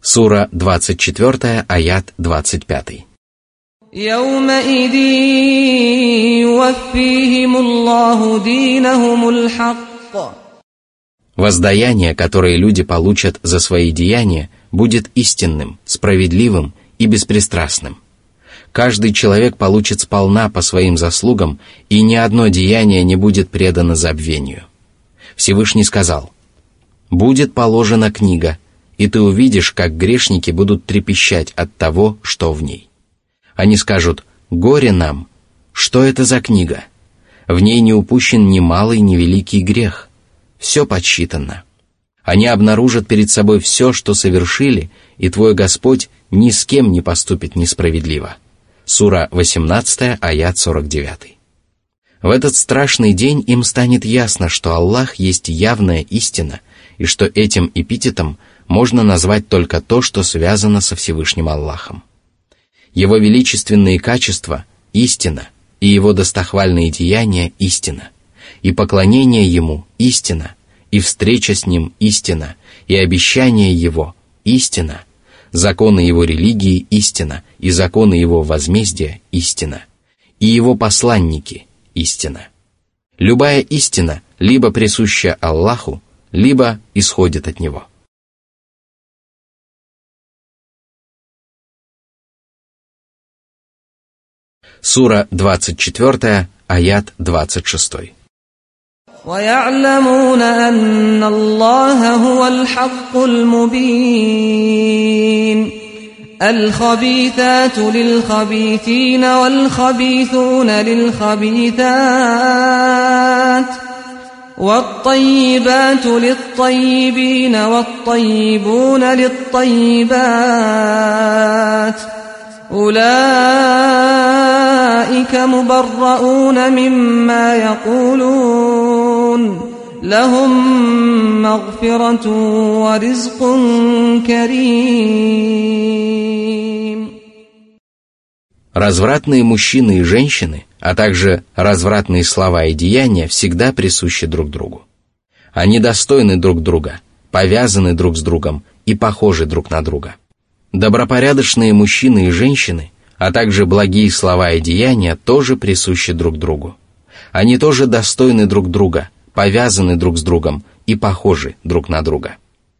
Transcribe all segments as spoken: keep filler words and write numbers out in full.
Сура двадцать четыре, аят двадцать пять. يومئذ يوفيهم الله دينهم الحق. Воздаяние, которое люди получат за свои деяния, будет истинным, справедливым и беспристрастным. Каждый человек получит сполна по своим заслугам, и ни одно деяние не будет предано забвению. Всевышний сказал: «Будет положена книга, и ты увидишь, как грешники будут трепещать от того, что в ней. Они скажут: горе нам! Что это за книга? В ней не упущен ни малый, ни великий грех. Все подсчитано». Они обнаружат перед собой все, что совершили, и твой Господь ни с кем не поступит несправедливо. Сура восемнадцать, аят сорок девять. В этот страшный день им станет ясно, что Аллах есть явная истина, и что этим эпитетом можно назвать только то, что связано со Всевышним Аллахом. Его величественные качества – истина, и его достохвальные деяния – истина, и поклонение ему – истина, и встреча с ним – истина, и обещание его – истина, законы его религии – истина, и законы его возмездия – истина, и его посланники – истина. Любая истина либо присуща Аллаху, либо исходит от него. Сура двадцать четыре, аят двадцать шесть. وَيَعْلَمُونَ أَنَّ اللَّهَ هُوَ الْحَقُّ الْمُبِينُ الْخَبِيثَاتُ لِلْخَبِيثِينَ وَالْخَبِيثُونَ لِلْخَبِيثَاتِ وَالطَّيِّبَاتُ لِلطَّيِّبِينَ وَالطَّيِّبُونَ لِلطَّيِّبَاتِ أولئك مبرؤون مما يقولون لهم مغفرة ورزق كريم. Развратные мужчины и женщины, а также развратные слова и деяния всегда присущи друг другу. Они достойны друг друга, повязаны друг с другом и похожи друг на друга. Добропорядочные мужчины и женщины, а также благие слова и деяния тоже присущи друг другу. Они тоже достойны друг друга, повязаны друг с другом и похожи друг на друга.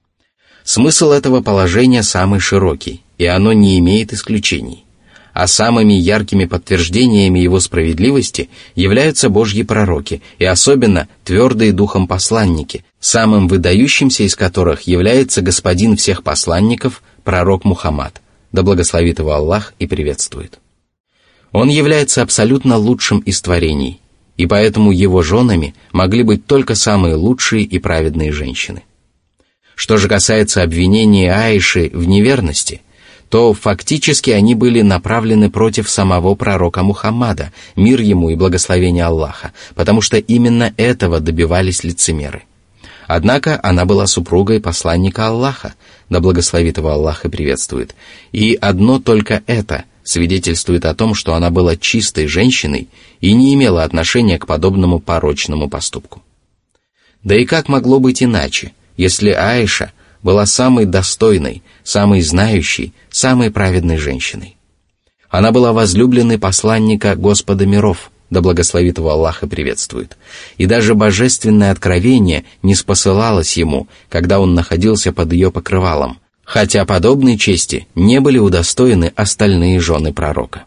Смысл этого положения самый широкий, и оно не имеет исключений. А самыми яркими подтверждениями его справедливости являются Божьи пророки, и особенно твердые духом посланники, самым выдающимся из которых является господин всех посланников, пророк Мухаммад, да благословит его Аллах и приветствует. Он является абсолютно лучшим из творений, и поэтому его женами могли быть только самые лучшие и праведные женщины. Что же касается обвинения Аиши в неверности, то фактически они были направлены против самого пророка Мухаммада, мир ему и благословение Аллаха, потому что именно этого добивались лицемеры. Однако она была супругой посланника Аллаха, да благословит его Аллах и приветствует, и одно только это свидетельствует о том, что она была чистой женщиной и не имела отношения к подобному порочному поступку. Да и как могло быть иначе, если Аиша была самой достойной, самой знающей, самой праведной женщиной? Она была возлюбленной посланника Господа миров, да благословит его Аллах и приветствует, и даже божественное откровение не спосылалось ему, когда он находился под ее покрывалом, хотя подобной чести не были удостоены остальные жены пророка.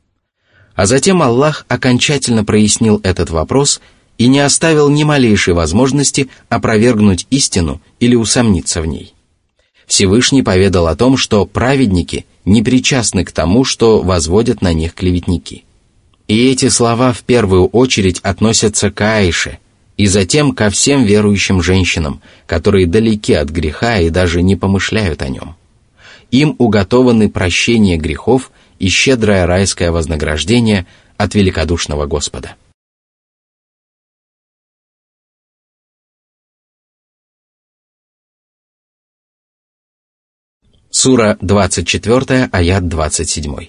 А затем Аллах окончательно прояснил этот вопрос и не оставил ни малейшей возможности опровергнуть истину или усомниться в ней. Всевышний поведал о том, что праведники не причастны к тому, что возводят на них клеветники. И эти слова в первую очередь относятся к Аише, и затем ко всем верующим женщинам, которые далеки от греха и даже не помышляют о нем. Им уготованы прощение грехов и щедрое райское вознаграждение от великодушного Господа. Сура двадцать четыре, аят двадцать семь.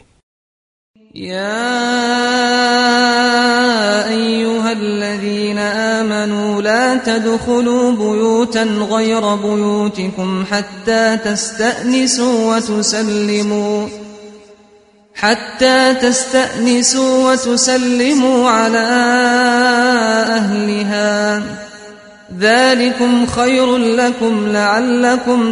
يا أيها الذين آمنوا آمنوا لا تدخلوا بيوتا غير بيوتكم حتى تستأنسوا وتسلموا حتى تستأنسوا وتسلموا على أهلها ذلكم خير لكم لعلكم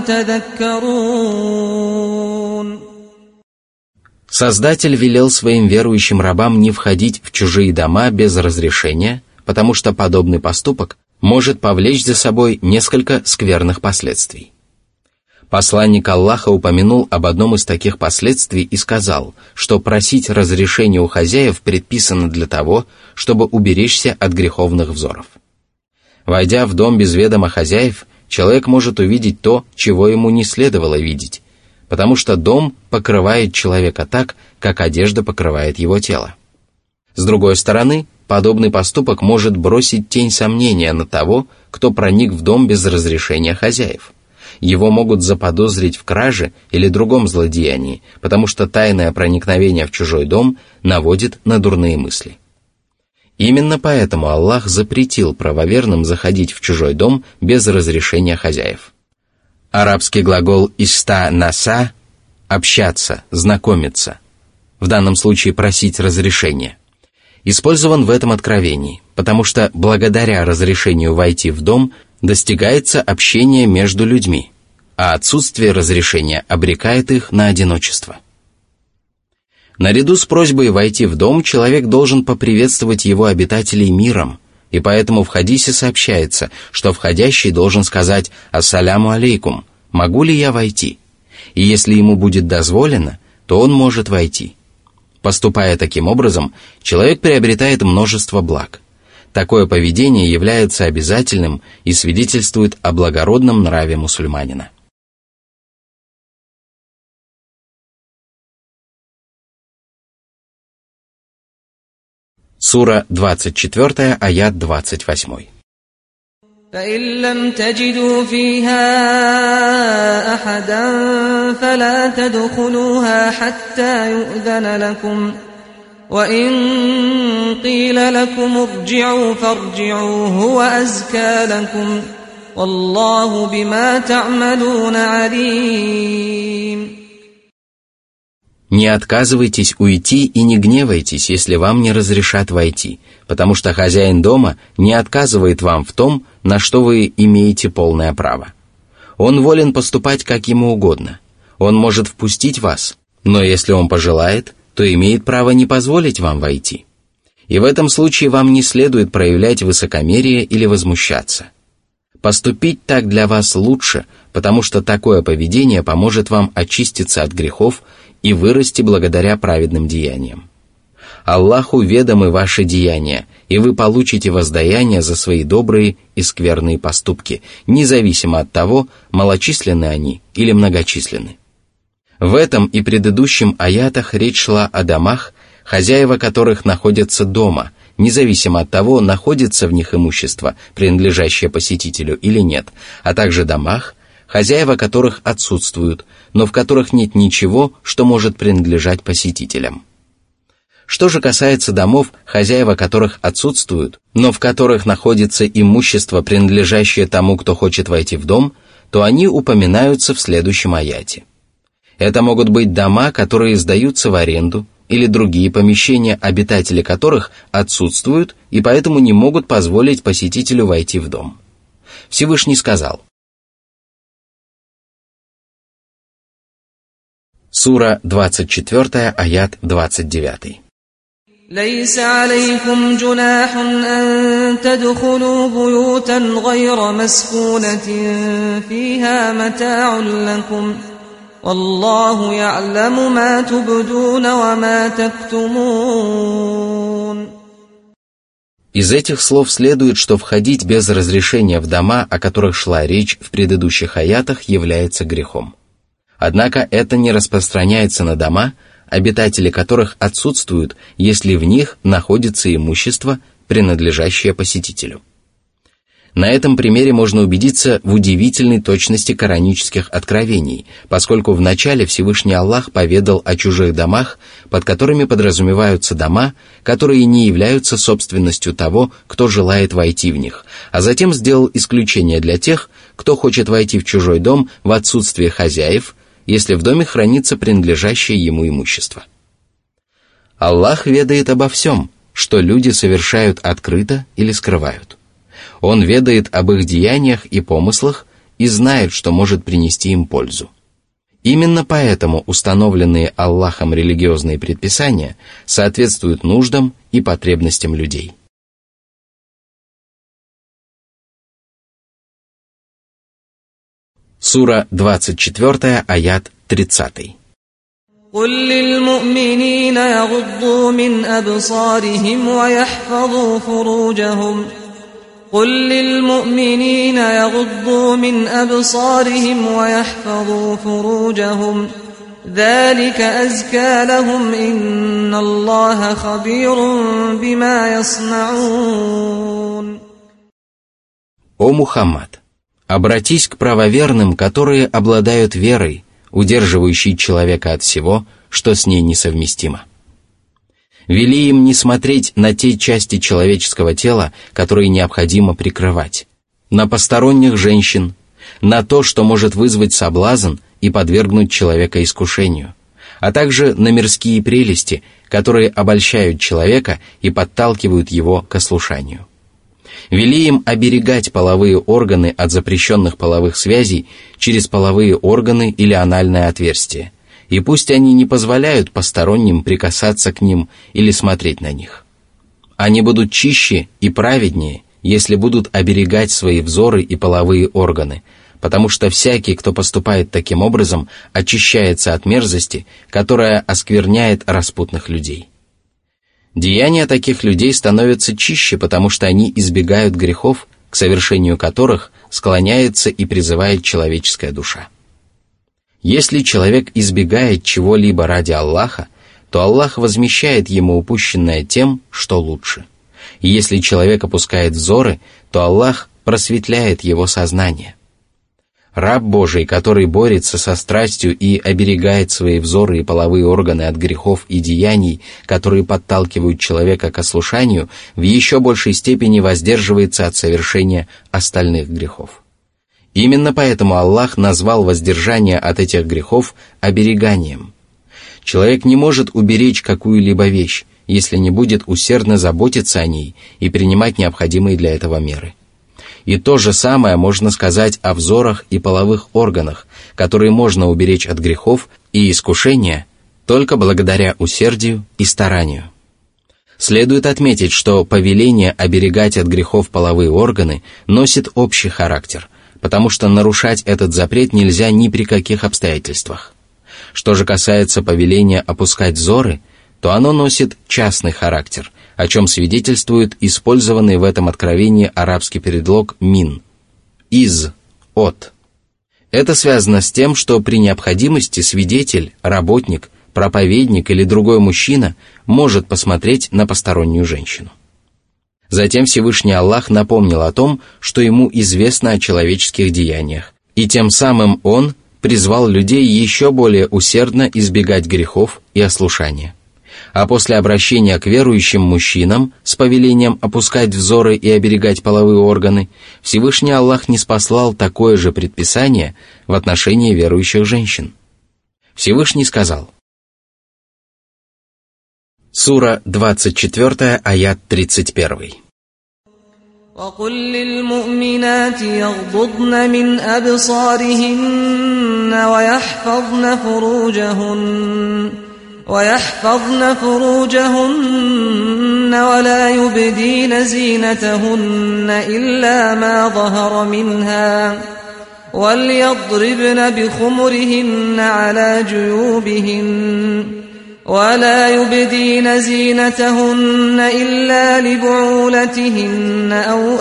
تذكرون. Создатель велел своим верующим рабам не входить в чужие дома без разрешения, потому что подобный поступок может повлечь за собой несколько скверных последствий. Посланник Аллаха упомянул об одном из таких последствий и сказал, что просить разрешения у хозяев предписано для того, чтобы уберечься от греховных взоров. Войдя в дом без ведома хозяев, человек может увидеть то, чего ему не следовало видеть, потому что дом покрывает человека так, как одежда покрывает его тело. С другой стороны, подобный поступок может бросить тень сомнения на того, кто проник в дом без разрешения хозяев. Его могут заподозрить в краже или другом злодеянии, потому что тайное проникновение в чужой дом наводит на дурные мысли. Именно поэтому Аллах запретил правоверным заходить в чужой дом без разрешения хозяев. Арабский глагол «иста наса» – общаться, знакомиться, в данном случае просить разрешения, использован в этом откровении, потому что благодаря разрешению войти в дом достигается общение между людьми, а отсутствие разрешения обрекает их на одиночество. Наряду с просьбой войти в дом человек должен поприветствовать его обитателей миром, и поэтому в хадисе сообщается, что входящий должен сказать «Ассаляму алейкум», «Могу ли я войти?» И если ему будет дозволено, то он может войти. Поступая таким образом, человек приобретает множество благ. Такое поведение является обязательным и свидетельствует о благородном нраве мусульманина. Сура двадцать четыре, аят двадцать восемь. فإن لم تجدوا فيها أحدا فلا تدخلوها حتى يؤذن لكم وإن قيل لكم ارجعوا فارجعوا هو أزكى لكم والله بما تعملون عليم. Не отказывайтесь уйти и не гневайтесь, если вам не разрешат войти, потому что хозяин дома не отказывает вам в том, на что вы имеете полное право. Он волен поступать как ему угодно. Он может впустить вас, но если он пожелает, то имеет право не позволить вам войти. И в этом случае вам не следует проявлять высокомерие или возмущаться. Поступить так для вас лучше, потому что такое поведение поможет вам очиститься от грехов и вырасти благодаря праведным деяниям. Аллаху ведомы ваши деяния, и вы получите воздаяние за свои добрые и скверные поступки, независимо от того, малочисленны они или многочисленны. В этом и предыдущем аятах речь шла о домах, хозяева которых находятся дома, независимо от того, находится в них имущество, принадлежащее посетителю или нет, а также домах, хозяева которых отсутствуют, но в которых нет ничего, что может принадлежать посетителям. Что же касается домов, хозяева которых отсутствуют, но в которых находится имущество, принадлежащее тому, кто хочет войти в дом, то они упоминаются в следующем аяте. Это могут быть дома, которые сдаются в аренду, или другие помещения, обитатели которых отсутствуют и поэтому не могут позволить посетителю войти в дом. Всевышний сказал. Сура двадцать четыре, аят двадцать девять. ليس عليكم جناح أن تدخلوا بيوتا غير مسكونة فيها متاع لكم والله يعلم ما تبدون وما تكتمون. Из этих слов следует, что входить без разрешения в дома, о которых шла речь в предыдущих аятах, является грехом. Однако это не распространяется на дома, обитатели которых отсутствуют, если в них находится имущество, принадлежащее посетителю. На этом примере можно убедиться в удивительной точности коранических откровений, поскольку вначале Всевышний Аллах поведал о чужих домах, под которыми подразумеваются дома, которые не являются собственностью того, кто желает войти в них, а затем сделал исключение для тех, кто хочет войти в чужой дом в отсутствие хозяев, если в доме хранится принадлежащее ему имущество. Аллах ведает обо всем, что люди совершают открыто или скрывают. Он ведает об их деяниях и помыслах и знает, что может принести им пользу. Именно поэтому установленные Аллахом религиозные предписания соответствуют нуждам и потребностям людей. Сура двадцать четыре, аят тридцать. قل للمؤمنين يغضوا من أبصارهم ويحفظوا فروجهم قل للمؤمنين يغضوا من أبصارهم ويحفظوا فروجهم ذلك أزكى لهم إن الله خبير بما يصنعون. О Мухаммад, обратись к правоверным, которые обладают верой, удерживающей человека от всего, что с ней несовместимо. Вели им не смотреть на те части человеческого тела, которые необходимо прикрывать, на посторонних женщин, на то, что может вызвать соблазн и подвергнуть человека искушению, а также на мирские прелести, которые обольщают человека и подталкивают его к ослушанию. Вели им оберегать половые органы от запрещенных половых связей через половые органы или анальное отверстие, и пусть они не позволяют посторонним прикасаться к ним или смотреть на них. Они будут чище и праведнее, если будут оберегать свои взоры и половые органы, потому что всякий, кто поступает таким образом, очищается от мерзости, которая оскверняет распутных людей. Деяния таких людей становятся чище, потому что они избегают грехов, к совершению которых склоняется и призывает человеческая душа. Если человек избегает чего-либо ради Аллаха, то Аллах возмещает ему упущенное тем, что лучше. И если человек опускает взоры, то Аллах просветляет его сознание. Раб Божий, который борется со страстью и оберегает свои взоры и половые органы от грехов и деяний, которые подталкивают человека к ослушанию, в еще большей степени воздерживается от совершения остальных грехов. Именно поэтому Аллах назвал воздержание от этих грехов обереганием. Человек не может уберечь какую-либо вещь, если не будет усердно заботиться о ней и принимать необходимые для этого меры. И то же самое можно сказать о взорах и половых органах, которые можно уберечь от грехов и искушения только благодаря усердию и старанию. Следует отметить, что повеление оберегать от грехов половые органы носит общий характер, потому что нарушать этот запрет нельзя ни при каких обстоятельствах. Что же касается повеления опускать взоры, то оно носит частный характер, о чем свидетельствует использованный в этом откровении арабский предлог «мин» – «из», «от». Это связано с тем, что при необходимости свидетель, работник, проповедник или другой мужчина может посмотреть на постороннюю женщину. Затем Всевышний Аллах напомнил о том, что ему известно о человеческих деяниях, и тем самым Он призвал людей еще более усердно избегать грехов и ослушания. А после обращения к верующим мужчинам с повелением опускать взоры и оберегать половые органы, Всевышний Аллах ниспослал такое же предписание в отношении верующих женщин. Всевышний сказал. Сура двадцать четыре, аят тридцать один. وَقُلْ لِلْمُؤْمِنَاتِ يَغْضُضْنَ مِنْ أَبْصَارِهِنَّ وَيَحْفَظْنَ فُرُوجَهُنَّ وَيَحْفَظْنَ فُرُوجَهُنَّ وَلَا يُبْدِينَ زِينَتَهُنَّ إِلَّا مَا ظَهَرَ مِنْهَا وَلْيَضْرِبْنَ بِخُمُرِهِنَّ عَلَى جُيُوبِهِنَّ ولا يبدين زينتهن إلا لبعولتهن أو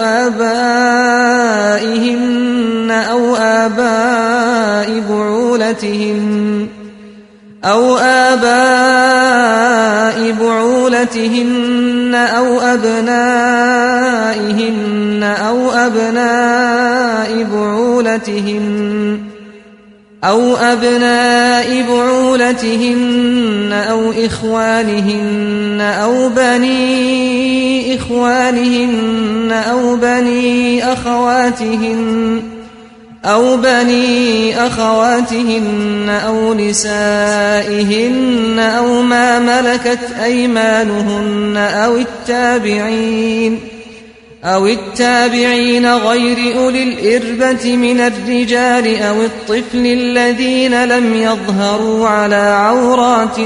آبائهن أو آباء بعولتهن أو آباء بعولتهن أو أبنائهن نسائهن أو أبناء بعولتهن أو أبناء بعولتهن أو إخوانهن أو بني إخوانهن أو بني أخواتهن أو بني أخواتهن أو نسائهن أو ما ملكت أيمانهن أو التابعين أو التابعين غير أولي الإربة من الرجال أو الطفل الذين لم يظهروا على عورات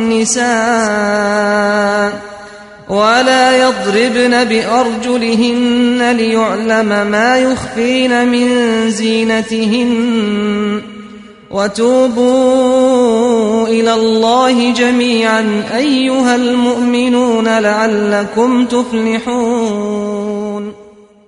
النساء ولا يضربن بأرجلهن ليعلم ما يخفين من زينتهن وتوبوا إلى الله جميعا أيها المؤمنون لعلكم تفلحون.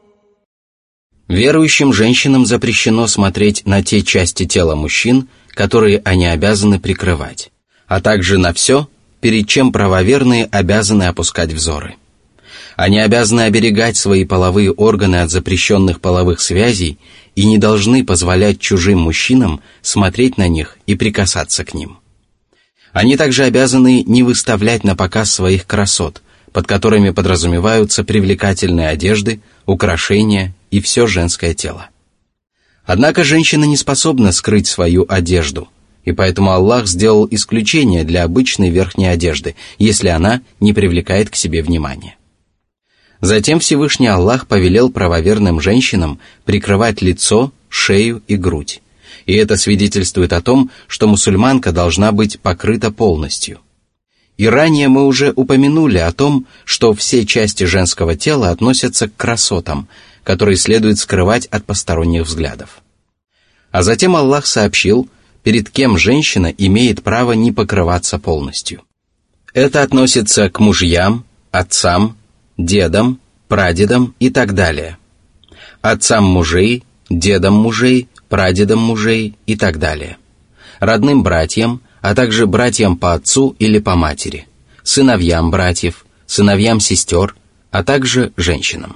Верующим женщинам запрещено смотреть на те части тела мужчин, которые они обязаны прикрывать, а также на все, перед чем правоверные обязаны опускать взоры. Они обязаны оберегать свои половые органы от запрещенных половых связей и не должны позволять чужим мужчинам смотреть на них и прикасаться к ним. Они также обязаны не выставлять на показ своих красот, под которыми подразумеваются привлекательные одежды, украшения и все женское тело. Однако женщина не способна скрыть свою одежду, и поэтому Аллах сделал исключение для обычной верхней одежды, если она не привлекает к себе внимания. Затем Всевышний Аллах повелел правоверным женщинам прикрывать лицо, шею и грудь. И это свидетельствует о том, что мусульманка должна быть покрыта полностью. И ранее мы уже упомянули о том, что все части женского тела относятся к красотам, которые следует скрывать от посторонних взглядов. А затем Аллах сообщил, перед кем женщина имеет право не покрываться полностью. Это относится к мужьям, отцам, дедам, прадедам и так далее. Отцам мужей, дедам мужей, прадедам мужей и так далее. Родным братьям, а также братьям по отцу или по матери, сыновьям братьев, сыновьям сестер, а также женщинам.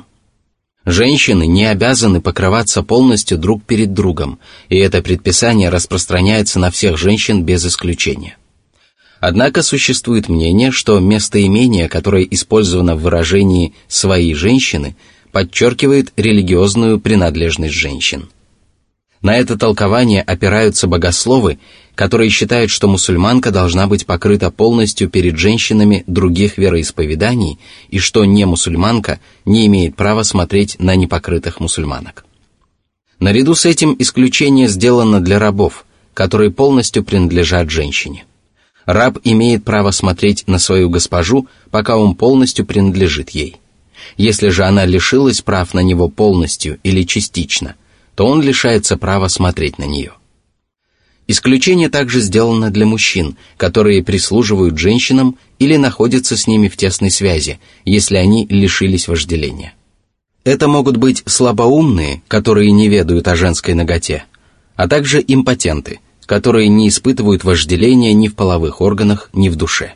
Женщины не обязаны покрываться полностью друг перед другом, и это предписание распространяется на всех женщин без исключения. Однако существует мнение, что местоимение, которое использовано в выражении «свои женщины», подчеркивает религиозную принадлежность женщин. На это толкование опираются богословы, которые считают, что мусульманка должна быть покрыта полностью перед женщинами других вероисповеданий и что не мусульманка не имеет права смотреть на непокрытых мусульманок. Наряду с этим исключение сделано для рабов, которые полностью принадлежат женщине. Раб имеет право смотреть на свою госпожу, пока он полностью принадлежит ей. Если же она лишилась прав на него полностью или частично, то он лишается права смотреть на нее. Исключение также сделано для мужчин, которые прислуживают женщинам или находятся с ними в тесной связи, если они лишились вожделения. Это могут быть слабоумные, которые не ведают о женской наготе, а также импотенты, которые не испытывают вожделения ни в половых органах, ни в душе.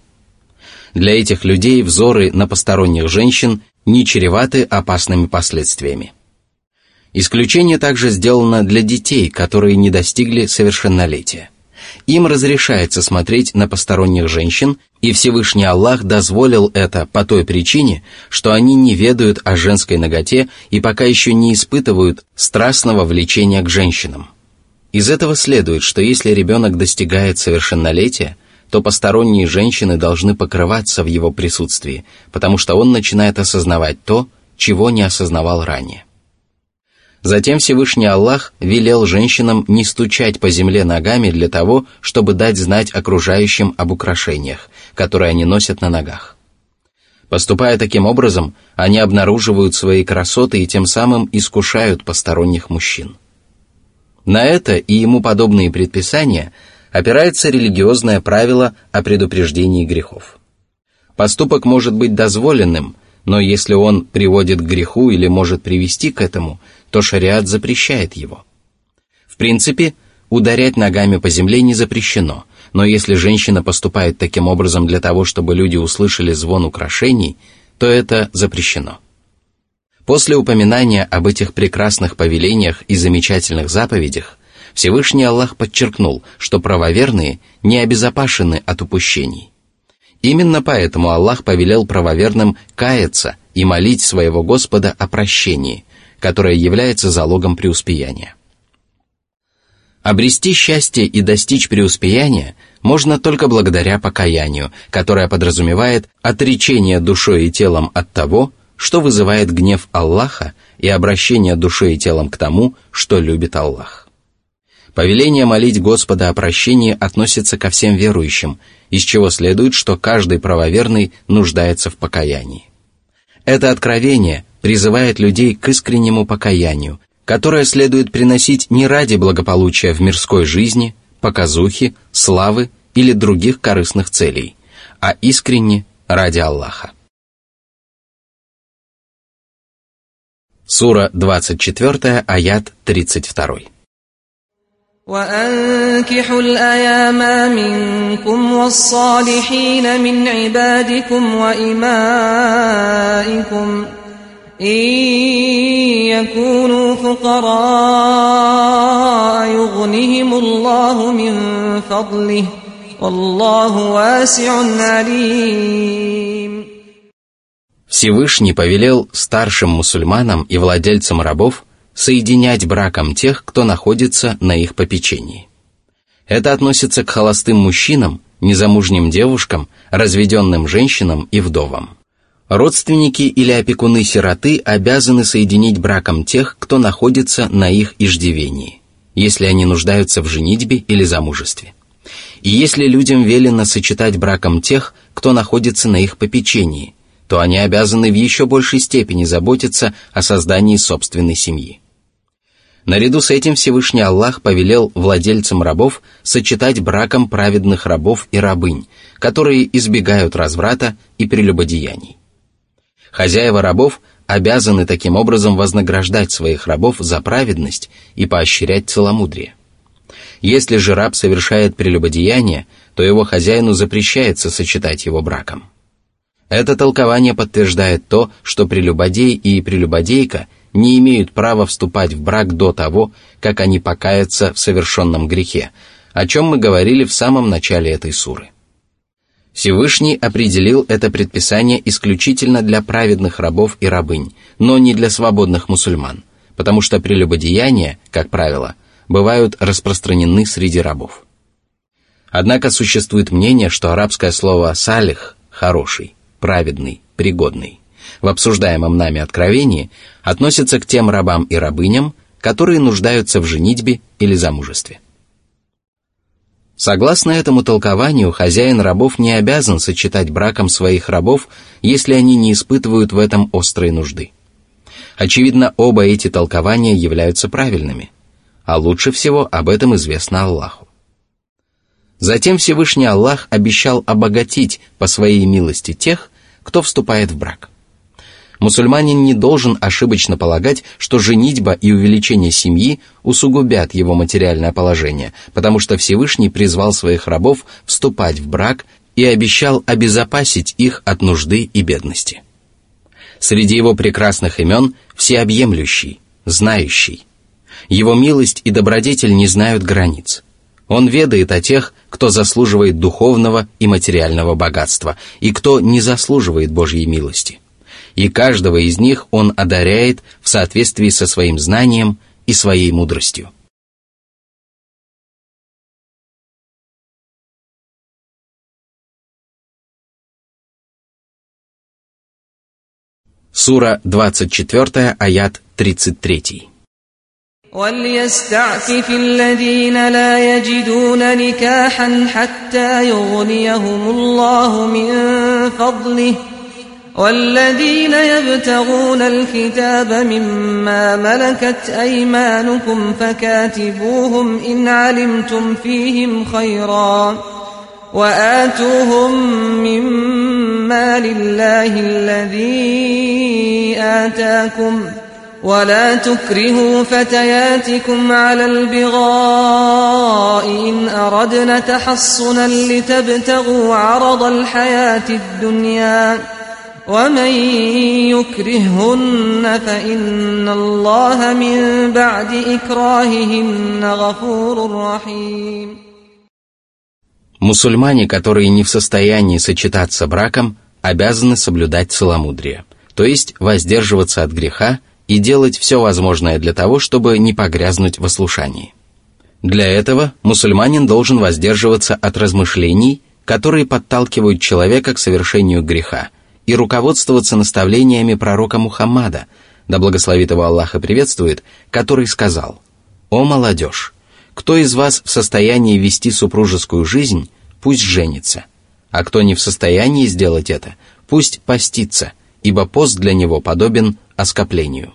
Для этих людей взоры на посторонних женщин не чреваты опасными последствиями. Исключение также сделано для детей, которые не достигли совершеннолетия. Им разрешается смотреть на посторонних женщин, и Всевышний Аллах дозволил это по той причине, что они не ведают о женской наготе и пока еще не испытывают страстного влечения к женщинам. Из этого следует, что если ребенок достигает совершеннолетия, то посторонние женщины должны покрываться в его присутствии, потому что он начинает осознавать то, чего не осознавал ранее. Затем Всевышний Аллах велел женщинам не стучать по земле ногами для того, чтобы дать знать окружающим об украшениях, которые они носят на ногах. Поступая таким образом, они обнаруживают свои красоты и тем самым искушают посторонних мужчин. На это и ему подобные предписания опирается религиозное правило о предупреждении грехов. Поступок может быть дозволенным, но если он приводит к греху или может привести к этому, то шариат запрещает его. В принципе, ударять ногами по земле не запрещено, но если женщина поступает таким образом для того, чтобы люди услышали звон украшений, то это запрещено. После упоминания об этих прекрасных повелениях и замечательных заповедях, Всевышний Аллах подчеркнул, что правоверные не обезопасены от упущений. Именно поэтому Аллах повелел правоверным каяться и молить своего Господа о прощении, которое является залогом преуспеяния. Обрести счастье и достичь преуспеяния можно только благодаря покаянию, которое подразумевает отречение душой и телом от того, что вызывает гнев Аллаха, и обращение душой и телом к тому, что любит Аллах. Повеление молить Господа о прощении относится ко всем верующим, из чего следует, что каждый правоверный нуждается в покаянии. Это откровение призывает людей к искреннему покаянию, которое следует приносить не ради благополучия в мирской жизни, показухи, славы или других корыстных целей, а искренне ради Аллаха. Сура двадцать четыре, аят тридцать два. وَأَنكِحُوا الْأَيَامَ مِنكُمْ وَالصَّالِحِينَ مِنْ عِبَادِكُمْ وَإِمَائِكُمْ إِنْ يَكُونُوا فُقَرَاءَ يُغْنِهِمُ اللَّهُ مِنْ فَضْلِهِ وَاللَّهُ وَاسِعٌ عَلِيمٌ. Всевышний повелел старшим мусульманам и владельцам рабов соединять браком тех, кто находится на их попечении. Это относится к холостым мужчинам, незамужним девушкам, разведенным женщинам и вдовам. Родственники или опекуны сироты обязаны соединить браком тех, кто находится на их иждивении, если они нуждаются в женитьбе или замужестве. И если людям велено сочетать браком тех, кто находится на их попечении, то они обязаны в еще большей степени заботиться о создании собственной семьи. Наряду с этим Всевышний Аллах повелел владельцам рабов сочетать браком праведных рабов и рабынь, которые избегают разврата и прелюбодеяний. Хозяева рабов обязаны таким образом вознаграждать своих рабов за праведность и поощрять целомудрие. Если же раб совершает прелюбодеяние, то его хозяину запрещается сочетать его браком. Это толкование подтверждает то, что прелюбодей и прелюбодейка не имеют права вступать в брак до того, как они покаятся в совершенном грехе, о чем мы говорили в самом начале этой суры. Всевышний определил это предписание исключительно для праведных рабов и рабынь, но не для свободных мусульман, потому что прелюбодеяния, как правило, бывают распространены среди рабов. Однако существует мнение, что арабское слово «салих» – «хороший», праведный, пригодный, в обсуждаемом нами откровении относится к тем рабам и рабыням, которые нуждаются в женитьбе или замужестве. Согласно этому толкованию, хозяин рабов не обязан сочетать браком своих рабов, если они не испытывают в этом острой нужды. Очевидно, оба эти толкования являются правильными, а лучше всего об этом известно Аллаху. Затем Всевышний Аллах обещал обогатить по своей милости тех, кто вступает в брак. Мусульманин не должен ошибочно полагать, что женитьба и увеличение семьи усугубят его материальное положение, потому что Всевышний призвал своих рабов вступать в брак и обещал обезопасить их от нужды и бедности. Среди его прекрасных имен – всеобъемлющий, знающий. Его милость и добродетель не знают границ. Он ведает о тех, кто заслуживает духовного и материального богатства, и кто не заслуживает Божьей милости. И каждого из них Он одаряет в соответствии со своим знанием и своей мудростью. Сура двадцать четыре, аят тридцать три. وَلْيَسْتَعْفِفِ الَّذِينَ لَا يَجِدُونَ نِكَاحًا حَتَّى يُغْنِيَهُمُ اللَّهُ مِنْ فَضْلِهِ وَالَّذِينَ يَبْتَغُونَ الْكِتَابَ مِمَّا مَلَكَتْ أَيْمَانُكُمْ فَكَاتِبُوهُمْ إِنْ عَلِمْتُمْ فِيهِمْ خَيْرًا وَآتُوهُمْ مِمَّا لِلَّهِ الَّذِي آتَاكُمْ ولا تكرهوا فتياتكم على البغاء إن أردنا تحصنا لتبتغوا عرض الحياة الدنيا ومن يكرههن فإن الله من بعد إكراههن غفور رحيم. Мусульмане, которые не в состоянии сочетаться браком, обязаны соблюдать целомудрие, то есть воздерживаться от греха и делать все возможное для того, чтобы не погрязнуть в ослушании. Для этого мусульманин должен воздерживаться от размышлений, которые подталкивают человека к совершению греха, и руководствоваться наставлениями пророка Мухаммада, да благословит его Аллах и приветствует, который сказал: «О молодежь, кто из вас в состоянии вести супружескую жизнь, пусть женится, а кто не в состоянии сделать это, пусть постится, ибо пост для него подобен оскоплению».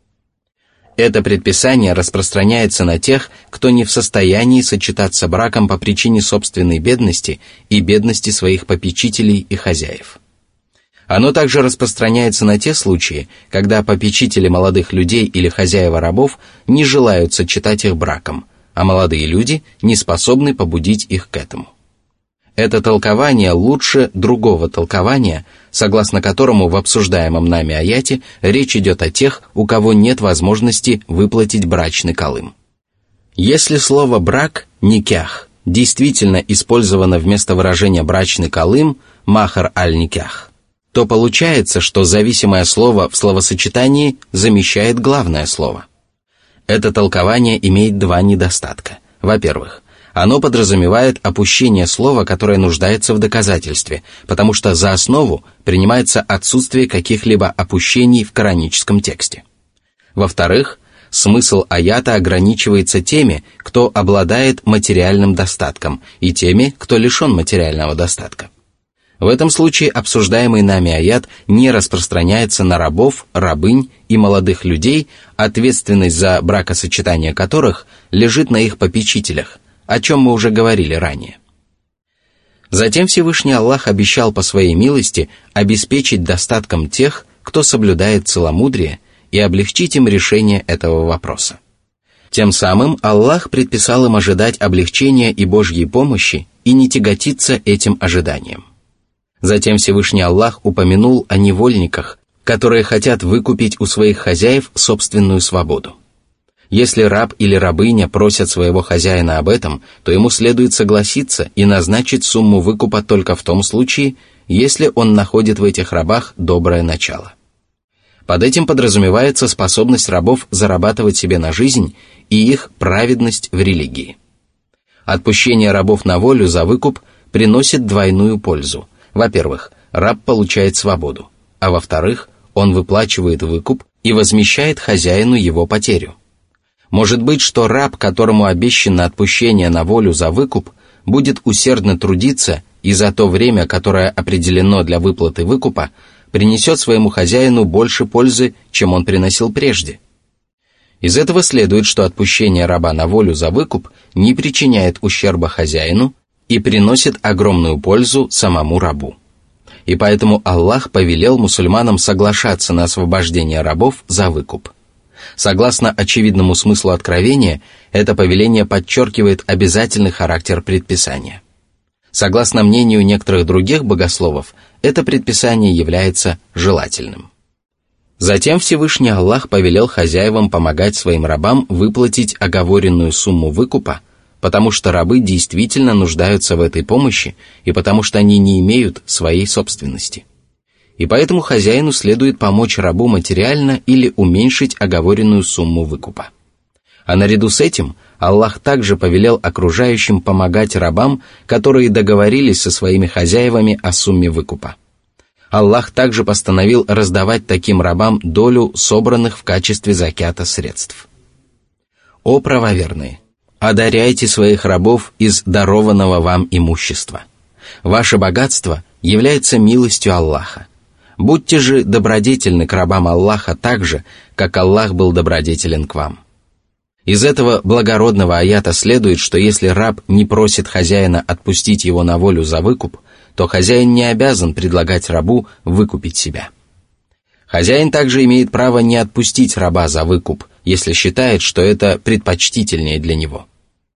Это предписание распространяется на тех, кто не в состоянии сочетаться браком по причине собственной бедности и бедности своих попечителей и хозяев. Оно также распространяется на те случаи, когда попечители молодых людей или хозяева рабов не желают сочетать их браком, а молодые люди не способны побудить их к этому. Это толкование лучше другого толкования, согласно которому в обсуждаемом нами аяте речь идет о тех, у кого нет возможности выплатить брачный калым. Если слово «брак» – «никях» действительно использовано вместо выражения «брачный калым» – «махар аль-никях», то получается, что зависимое слово в словосочетании замещает главное слово. Это толкование имеет два недостатка. Во-первых, оно подразумевает опущение слова, которое нуждается в доказательстве, потому что за основу принимается отсутствие каких-либо опущений в кораническом тексте. Во-вторых, смысл аята ограничивается теми, кто обладает материальным достатком, и теми, кто лишен материального достатка. В этом случае обсуждаемый нами аят не распространяется на рабов, рабынь и молодых людей, ответственность за бракосочетание которых лежит на их попечителях, о чем мы уже говорили ранее. Затем Всевышний Аллах обещал по своей милости обеспечить достатком тех, кто соблюдает целомудрие, и облегчить им решение этого вопроса. Тем самым Аллах предписал им ожидать облегчения и Божьей помощи и не тяготиться этим ожиданием. Затем Всевышний Аллах упомянул о невольниках, которые хотят выкупить у своих хозяев собственную свободу. Если раб или рабыня просят своего хозяина об этом, то ему следует согласиться и назначить сумму выкупа только в том случае, если он находит в этих рабах доброе начало. Под этим подразумевается способность рабов зарабатывать себе на жизнь и их праведность в религии. Отпущение рабов на волю за выкуп приносит двойную пользу. Во-первых, раб получает свободу, а во-вторых, он выплачивает выкуп и возмещает хозяину его потерю. Может быть, что раб, которому обещано отпущение на волю за выкуп, будет усердно трудиться и за то время, которое определено для выплаты выкупа, принесет своему хозяину больше пользы, чем он приносил прежде. Из этого следует, что отпущение раба на волю за выкуп не причиняет ущерба хозяину и приносит огромную пользу самому рабу. И поэтому Аллах повелел мусульманам соглашаться на освобождение рабов за выкуп. Согласно очевидному смыслу откровения, это повеление подчеркивает обязательный характер предписания. Согласно мнению некоторых других богословов, это предписание является желательным. Затем Всевышний Аллах повелел хозяевам помогать своим рабам выплатить оговоренную сумму выкупа, потому что рабы действительно нуждаются в этой помощи и потому что они не имеют своей собственности. И поэтому хозяину следует помочь рабу материально или уменьшить оговоренную сумму выкупа. А наряду с этим Аллах также повелел окружающим помогать рабам, которые договорились со своими хозяевами о сумме выкупа. Аллах также постановил раздавать таким рабам долю собранных в качестве закята средств. О правоверные! Одаряйте своих рабов из дарованного вам имущества. Ваше богатство является милостью Аллаха. Будьте же добродетельны к рабам Аллаха так же, как Аллах был добродетелен к вам. Из этого благородного аята следует, что если раб не просит хозяина отпустить его на волю за выкуп, то хозяин не обязан предлагать рабу выкупить себя. Хозяин также имеет право не отпустить раба за выкуп, если считает, что это предпочтительнее для него.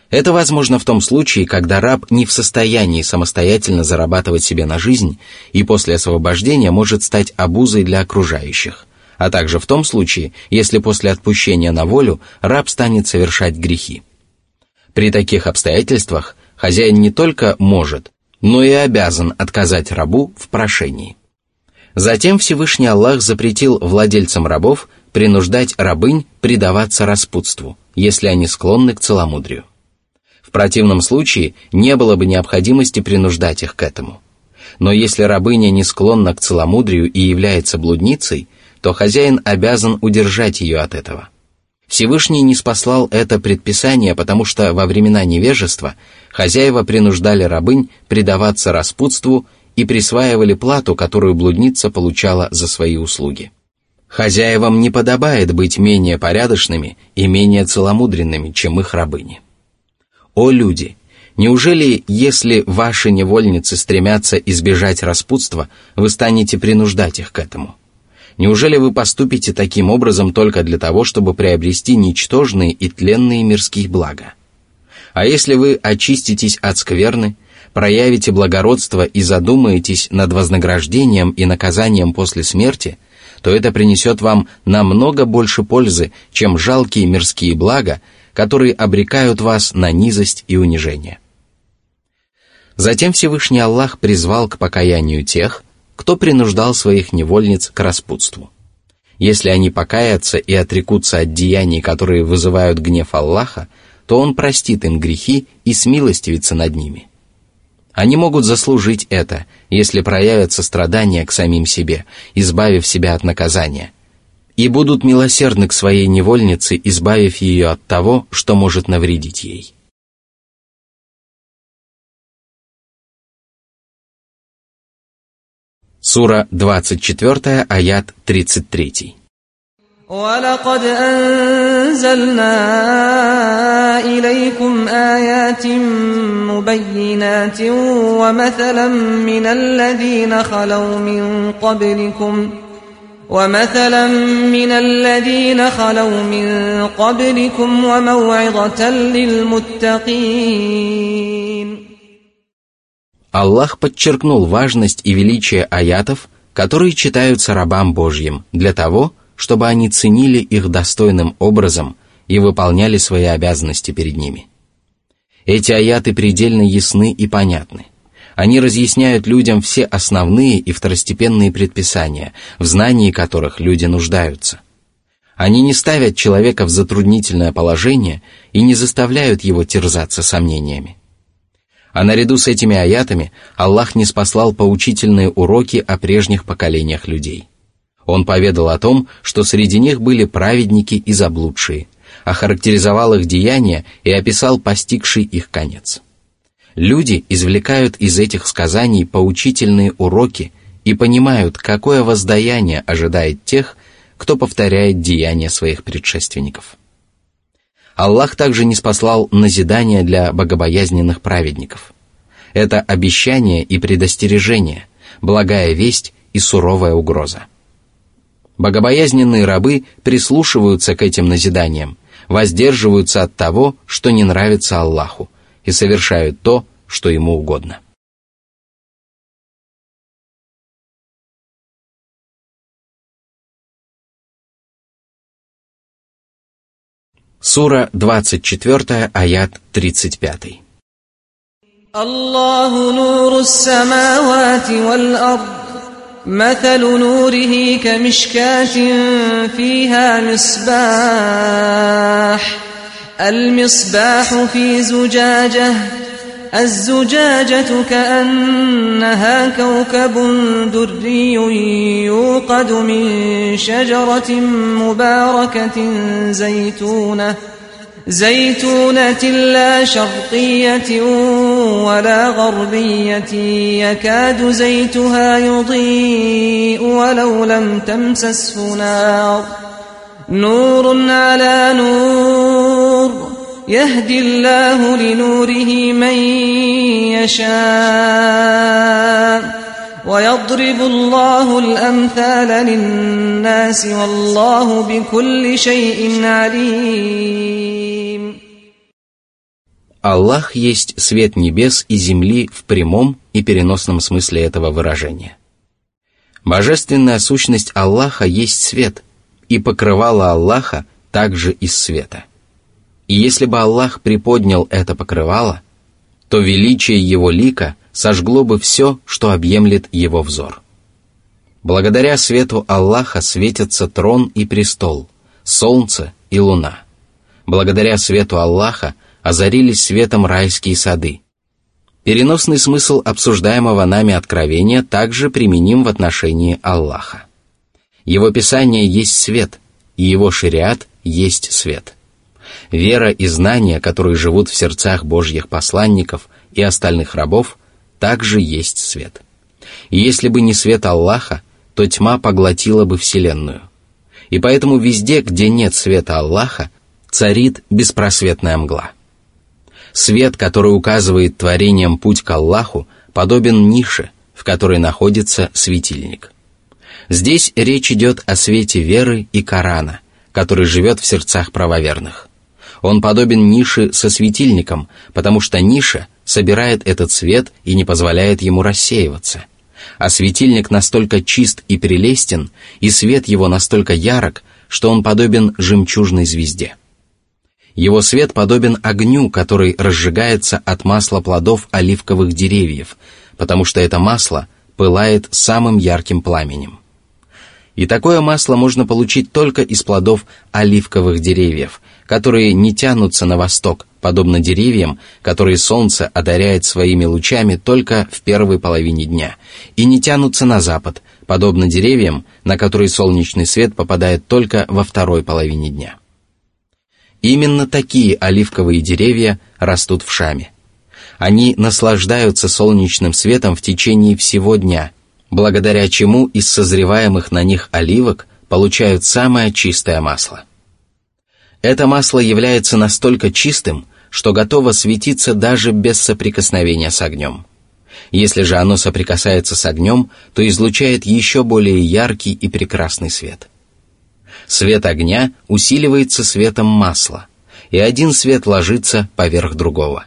Это возможно в том случае, когда раб не в состоянии самостоятельно зарабатывать себе на жизнь и после освобождения может стать обузой для окружающих, а также в том случае, если после отпущения на волю раб станет совершать грехи. При таких обстоятельствах хозяин не только может, но и обязан отказать рабу в прошении. Затем Всевышний Аллах запретил владельцам рабов принуждать рабынь предаваться распутству, если они склонны к целомудрию. В противном случае не было бы необходимости принуждать их к этому. Но если рабыня не склонна к целомудрию и является блудницей, то хозяин обязан удержать ее от этого. Всевышний не спаслал это предписание, потому что во времена невежества хозяева принуждали рабынь предаваться распутству и присваивали плату, которую блудница получала за свои услуги. Хозяевам не подобает быть менее порядочными и менее целомудренными, чем их рабыни. О люди! Неужели, если ваши невольницы стремятся избежать распутства, вы станете принуждать их к этому? Неужели вы поступите таким образом только для того, чтобы приобрести ничтожные и тленные мирские блага? А если вы очиститесь от скверны, проявите благородство и задумаетесь над вознаграждением и наказанием после смерти, то это принесет вам намного больше пользы, чем жалкие мирские блага, которые обрекают вас на низость и унижение. Затем Всевышний Аллах призвал к покаянию тех, кто принуждал своих невольниц к распутству. Если они покаятся и отрекутся от деяний, которые вызывают гнев Аллаха, то Он простит им грехи и смилостивится над ними. Они могут заслужить это, если проявят сострадание к самим себе, избавив себя от наказания, и будут милосердны к своей невольнице, избавив ее от того, что может навредить ей. Сура двадцать четыре, аят тридцать три. وَلَقَدْ أَنزَلْنَا إِلَيْكُمْ آيَاتٍ مُبَيِّنَاتٍ وَمَثَلًا مِنَ الَّذِينَ خَلَوْا مِنْ قَبْلِكُمْ وَمَثَلًا مِنَ الَّذِينَ خَلَوْا مِنْ قَبْلِكُمْ وَمَوْعِظَةً لِلْمُتَّقِينَ. Аллах подчеркнул важность и величие аятов, которые читаются рабам Божьим, для того, чтобы они ценили их достойным образом и выполняли свои обязанности перед ними. Эти аяты предельно ясны и понятны. Они разъясняют людям все основные и второстепенные предписания, в знании которых люди нуждаются. Они не ставят человека в затруднительное положение и не заставляют его терзаться сомнениями. А наряду с этими аятами Аллах ниспослал поучительные уроки о прежних поколениях людей. Он поведал о том, что среди них были праведники и заблудшие, охарактеризовал их деяния и описал постигший их конец. Люди извлекают из этих сказаний поучительные уроки и понимают, какое воздаяние ожидает тех, кто повторяет деяния своих предшественников. Аллах также ниспослал назидание для богобоязненных праведников. Это обещание и предостережение, благая весть и суровая угроза. Богобоязненные рабы прислушиваются к этим назиданиям, воздерживаются от того, что не нравится Аллаху, и совершают то, что Ему угодно. Сура двадцать четыре, аят тридцать пять. Аллаху нуру ас-самавати вал-ард. مثل نوره كمشكاة فيها مصباح المصباح في زجاجة الزجاجة كأنها كوكب دري يوقد من شجرة مباركة زيتونة زيتونة لا شرقية ولا غربية يكاد زيتها يضيء ولو لم تمسسه نار نور على نور يهدي الله لنوره من يشاء ويضرب الله الأمثال للناس والله بكل شيء عليم. Аллах есть свет небес и земли в прямом и переносном смысле этого выражения. Божественная сущность Аллаха есть свет, и покрывало Аллаха также из света. И если бы Аллах приподнял это покрывало, то величие Его лика сожгло бы все, что объемлет Его взор. Благодаря свету Аллаха светятся трон и престол, солнце и луна. Благодаря свету Аллаха озарились светом райские сады. Переносный смысл обсуждаемого нами откровения также применим в отношении Аллаха. Его Писание есть свет, и Его шариат есть свет. Вера и знания, которые живут в сердцах Божьих посланников и остальных рабов, также есть свет. И если бы не свет Аллаха, то тьма поглотила бы Вселенную. И поэтому везде, где нет света Аллаха, царит беспросветная мгла. Свет, который указывает творениям путь к Аллаху, подобен нише, в которой находится светильник. Здесь речь идет о свете веры и Корана, который живет в сердцах правоверных. Он подобен нише со светильником, потому что ниша собирает этот свет и не позволяет ему рассеиваться. А светильник настолько чист и прелестен, и свет его настолько ярок, что он подобен жемчужной звезде. Его свет подобен огню, который разжигается от масла плодов оливковых деревьев, потому что это масло пылает самым ярким пламенем. И такое масло можно получить только из плодов оливковых деревьев, которые не тянутся на восток, подобно деревьям, которые солнце одаряет своими лучами только в первой половине дня, и не тянутся на запад, подобно деревьям, на которые солнечный свет попадает только во второй половине дня. Именно такие оливковые деревья растут в Шаме. Они наслаждаются солнечным светом в течение всего дня, благодаря чему из созреваемых на них оливок получают самое чистое масло. Это масло является настолько чистым, что готово светиться даже без соприкосновения с огнем. Если же оно соприкасается с огнем, то излучает еще более яркий и прекрасный свет. Свет огня усиливается светом масла, и один свет ложится поверх другого.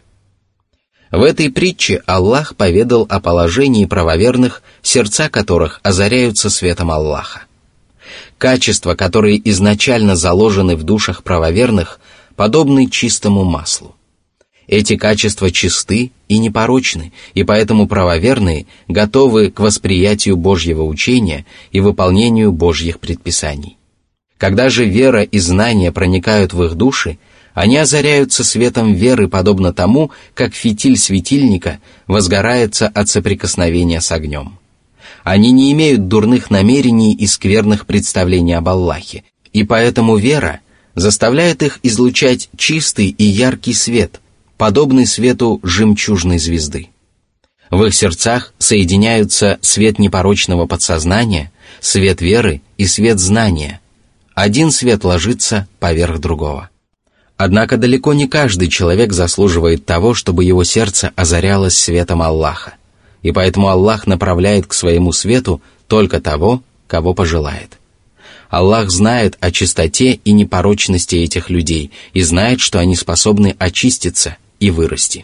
В этой притче Аллах поведал о положении правоверных, сердца которых озаряются светом Аллаха. Качества, которые изначально заложены в душах правоверных, подобны чистому маслу. Эти качества чисты и непорочны, и поэтому правоверные готовы к восприятию Божьего учения и выполнению Божьих предписаний. Когда же вера и знания проникают в их души, они озаряются светом веры, подобно тому, как фитиль светильника возгорается от соприкосновения с огнем. Они не имеют дурных намерений и скверных представлений об Аллахе, и поэтому вера заставляет их излучать чистый и яркий свет, подобный свету жемчужной звезды. В их сердцах соединяются свет непорочного подсознания, свет веры и свет знания. Один свет ложится поверх другого. Однако далеко не каждый человек заслуживает того, чтобы его сердце озарялось светом Аллаха, и поэтому Аллах направляет к своему свету только того, кого пожелает. Аллах знает о чистоте и непорочности этих людей и знает, что они способны очиститься и вырасти.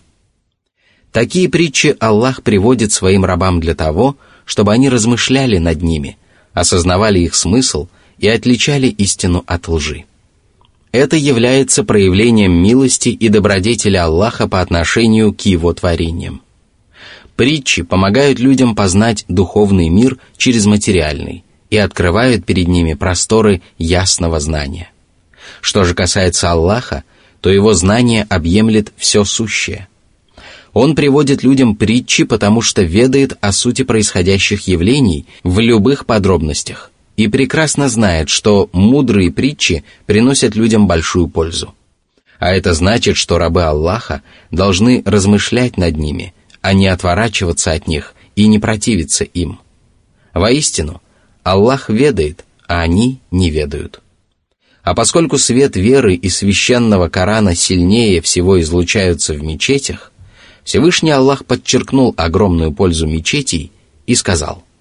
Такие притчи Аллах приводит своим рабам для того, чтобы они размышляли над ними, осознавали их смысл и отличали истину от лжи. Это является проявлением милости и добродетели Аллаха по отношению к Его творениям. Притчи помогают людям познать духовный мир через материальный и открывают перед ними просторы ясного знания. Что же касается Аллаха, то Его знание объемлет все сущее. Он приводит людям притчи, потому что ведает о сути происходящих явлений в любых подробностях и прекрасно знает, что мудрые притчи приносят людям большую пользу. А это значит, что рабы Аллаха должны размышлять над ними, а не отворачиваться от них и не противиться им. Воистину, Аллах ведает, а они не ведают. А поскольку свет веры и священного Корана сильнее всего излучаются в мечетях, Всевышний Аллах подчеркнул огромную пользу мечетей и сказал: